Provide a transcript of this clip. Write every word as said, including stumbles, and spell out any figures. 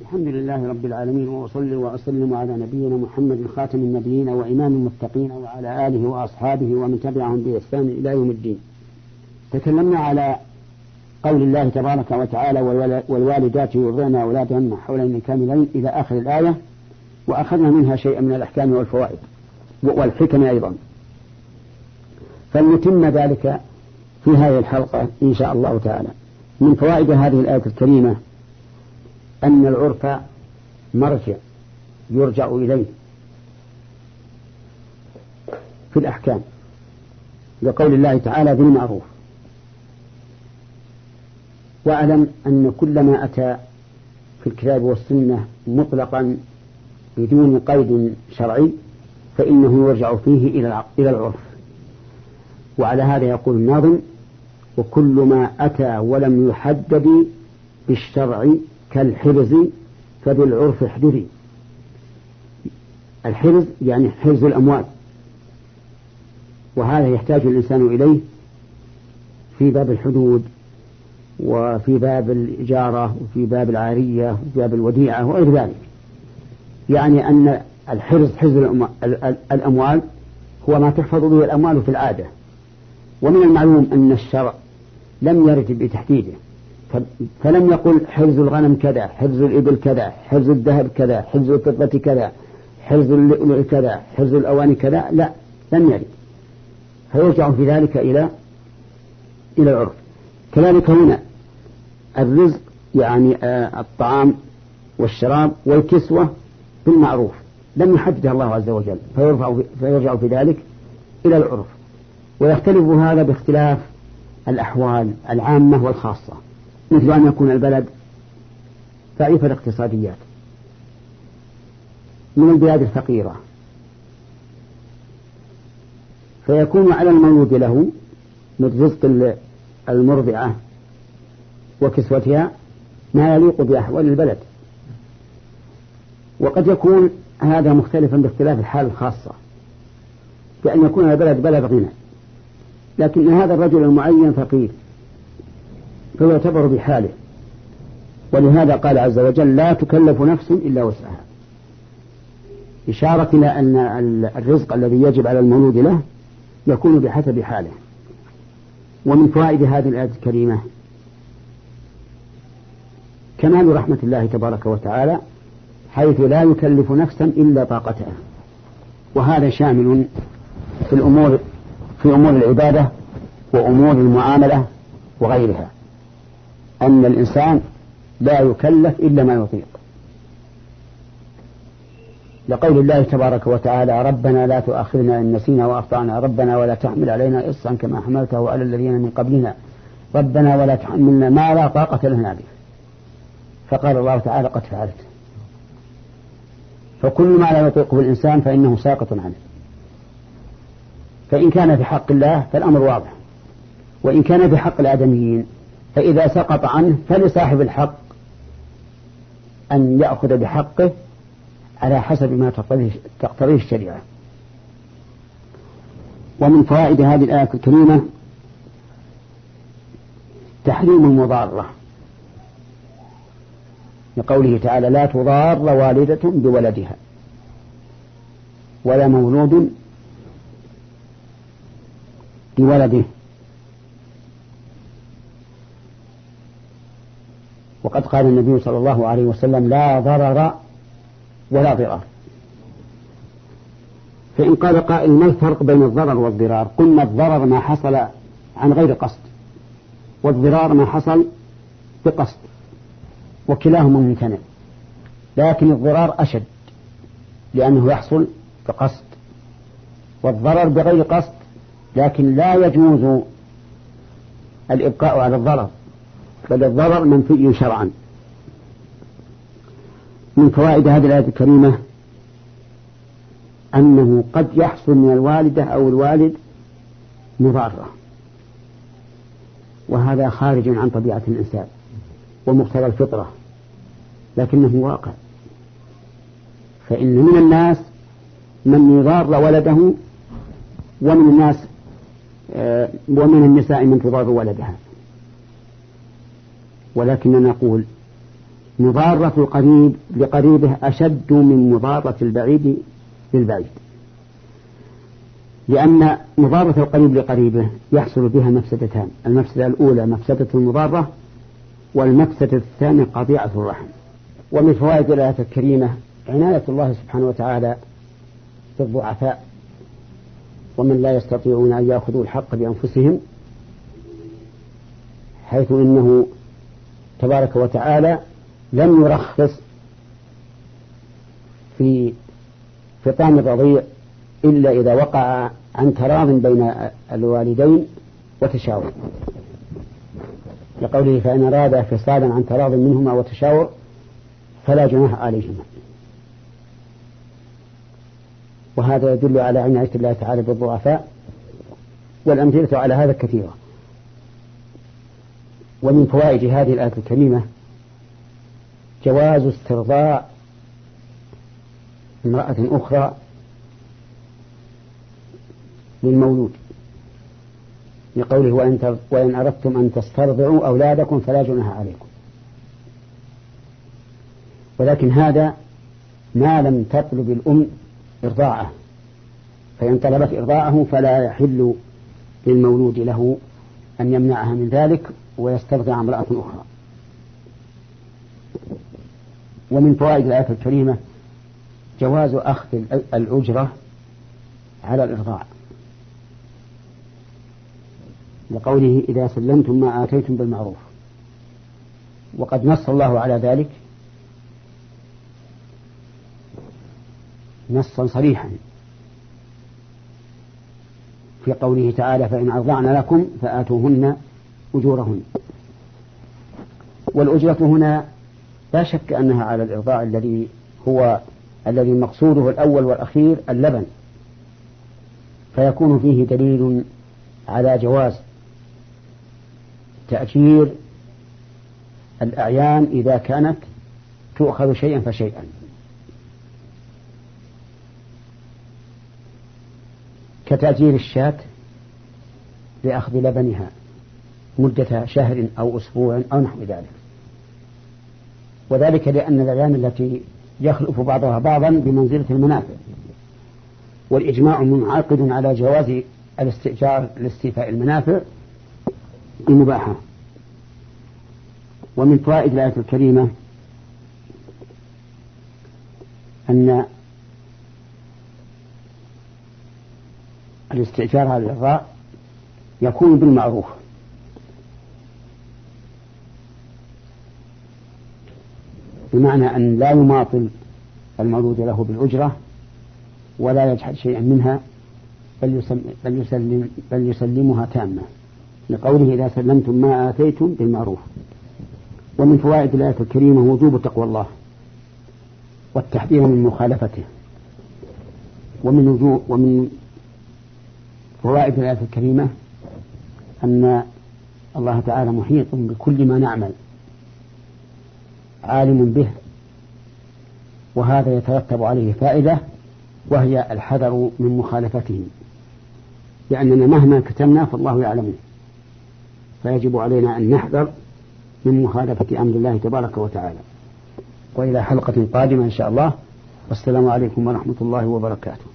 الحمد لله رب العالمين، وأصلي وأسلم على نبينا محمد خاتم النبيين وإمام المتقين وعلى آله وأصحابه ومن تبعهم بإحسان إلى يوم الدين. تكلمنا على قول الله تبارك وتعالى: والوالدات يرضعن أولادهن حولين كاملين إلى آخر الآية، وأخذنا منها شيئا من الأحكام والفوائد والحكم أيضا، فلنتم ذلك في هذه الحلقة إن شاء الله تعالى. من فوائد هذه الآية الكريمة أن العرف مرجع يرجع إليه في الأحكام، لقول الله تعالى: بالمعروف. واعلم أن كل ما أتى في الكتاب والسنة مطلقا بدون قيد شرعي فإنه يرجع فيه إلى العرف. وعلى هذا يقول الناظم: وكل ما أتى ولم يحدد بالشرع كالحرز فبالعرف احدثي. الحرز يعني حرز الأموال، وهذا يحتاج الإنسان إليه في باب الحدود وفي باب الإجارة وفي باب العارية وفي باب الوديعة وغير ذلك. يعني أن الحرز حرز الأموال هو ما تحفظ به الأموال في العادة، ومن المعلوم أن الشرع لم يرد بتحديده، فلم يقل حرز الغنم كذا، حرز الإبل كذا، حرز الذهب كذا، حرز الفضة كذا، حرز اللؤلؤ كذا، حرز الأواني كذا، لا، لم يرد، فيرجع في ذلك إلى إلى العرف. كذلك هنا الرزق يعني الطعام والشراب والكسوة بالمعروف لم يحددها الله عز وجل، فيرجع فيرجع في ذلك إلى العرف. ويختلف هذا باختلاف الأحوال العامة والخاصة، مثل أن يكون البلد ضعيف الاقتصاديات من البلاد الفقيرة، فيكون على المولود له من رزق المرضعة وكسوتها ما يليق بأحوال البلد. وقد يكون هذا مختلفا باختلاف الحال الخاصة، بأن يكون البلد بلد غنى لكن هذا الرجل المعين فقير فيعتبر بحاله، ولهذا قال عز وجل: لا تكلف نفس إلا وسعها، إشارة إلى أن الرزق الذي يجب على المولود له يكون بحسب حاله. ومن فوائد هذه الآية الكريمة كمال رحمة الله تبارك وتعالى، حيث لا يكلف نفسا إلا طاقتها، وهذا شامل في الأمور في أمور العبادة وأمور المعاملة وغيرها، أن الإنسان لا يكلف إلا ما يطيق، لقول الله تبارك وتعالى: ربنا لا تؤاخذنا إن نسينا وأخطأنا، ربنا ولا تحمل علينا إصرا كما حملته على الذين من قبلنا، ربنا ولا تحملنا ما لا طاقة لنا به. فقال الله تعالى: قد فعلت. فكل ما لا يطيقه الإنسان فإنه ساقط عنه، فإن كان في حق الله فالأمر واضح، وإن كان في حق الآدميين فإذا سقط عنه فلصاحب الحق أن يأخذ بحقه على حسب ما تقتضيه الشريعة. ومن فوائد هذه الآية الكريمة تحريم المضارة، لقوله تعالى: لا تضار والدة بولدها ولا مولود بولده. وقد قال النبي صلى الله عليه وسلم: لا ضرر ولا ضرار. فإن قال قائل: ما الفرق بين الضرر والضرار؟ قلنا: الضرر ما حصل عن غير قصد، والضرار ما حصل بقصد، وكلاهما ممتنع، لكن الضرار أشد لأنه يحصل بقصد، والضرر بغير قصد لكن لا يجوز الإبقاء على الضرر، بل الضرر منفي شرعا. من فوائد هذه الآية الكريمة أنه قد يحصل من الوالدة أو الوالد مضارة، وهذا خارج عن طبيعة الإنسان ومقتضى الفطرة، لكنه واقع. فإن من الناس من يضار ولده، ومن الناس ومن النساء من تضار ولدها، ولكننا نقول مضارة القريب لقريبه أشد من مضارة البعيد للبعيد، لأن مضارة القريب لقريبه يحصل بها مفسدتان: المفسدة الأولى مفسدة المضارة، والمفسدة الثانية قطيعة الرحم. ومن فوائد الآية الكريمة عناية الله سبحانه وتعالى بالضعفاء ومن لا يستطيعون أن يأخذوا الحق بأنفسهم، حيث إنه تبارك وتعالى لم يرخص في فطام الرضيع إلا إذا وقع عن تراض بين الوالدين وتشاور، لقوله: فإن أرادا فصالا عن تراض منهما وتشاور فلا جناح عليهما. وهذا يدل على عناية الله تعالى بالضعفاء، والأمثلة على هذا كثيرة. ومن فوائد هذه الآية الكريمة جواز استرضاع امرأة أخرى للمولود، لقوله: وإن, وإن أردتم أن تسترضعوا أولادكم فلا جناح عليكم. ولكن هذا ما لم تطلب الأم إرضاعه، فإن طلبت إرضاعه فلا يحل للمولود له أن يمنعها من ذلك ويسترضع امرأة أخرى. ومن فوائد الآية الكريمة جواز أخذ الأجرة على الإرضاع، لقوله: إذا سلمتم ما آتيتم بالمعروف. وقد نص الله على ذلك نصا صريحا في قوله تعالى: فإن أرضعن لكم فآتوهن أجورهن. والأجرة هنا لا شك أنها على الإرضاع الذي هو الذي مقصوده الأول والأخير اللبن، فيكون فيه دليل على جواز تأجير الأعيان إذا كانت تؤخذ شيئا فشيئا، كتأجير الشاة لأخذ لبنها مدة شهر أو أسبوع أو نحو ذلك. وذلك لأن الأعيان التي يخلف بعضها بعضا بمنزلة المنافع، والإجماع منعقد على جواز الاستئجار لاستيفاء المنافع المباحة. ومن فوائد الآية الكريمة أن الاستئجار على الإرضاع يكون بالمعروف، بمعنى أن لا يماطل المولود له بالأجرة ولا يجحد شيئا منها، بل, يسلم بل, يسلم بل يسلمها تامة، لقوله: إذا سلمتم ما آتيتم بالمعروف. ومن فوائد الآية الكريمة وجوب تقوى الله والتحذير من مخالفته. ومن وجوب ومن فوائد الآية الكريمة أن الله تعالى محيط بكل ما نعمل، عالم به، وهذا يترتب عليه فائدة، وهي الحذر من مخالفته، لأننا مهما كتمنا فالله يعلمه، فيجب علينا أن نحذر من مخالفة أمر الله تبارك وتعالى. وإلى حلقة قادمة إن شاء الله، والسلام عليكم ورحمة الله وبركاته.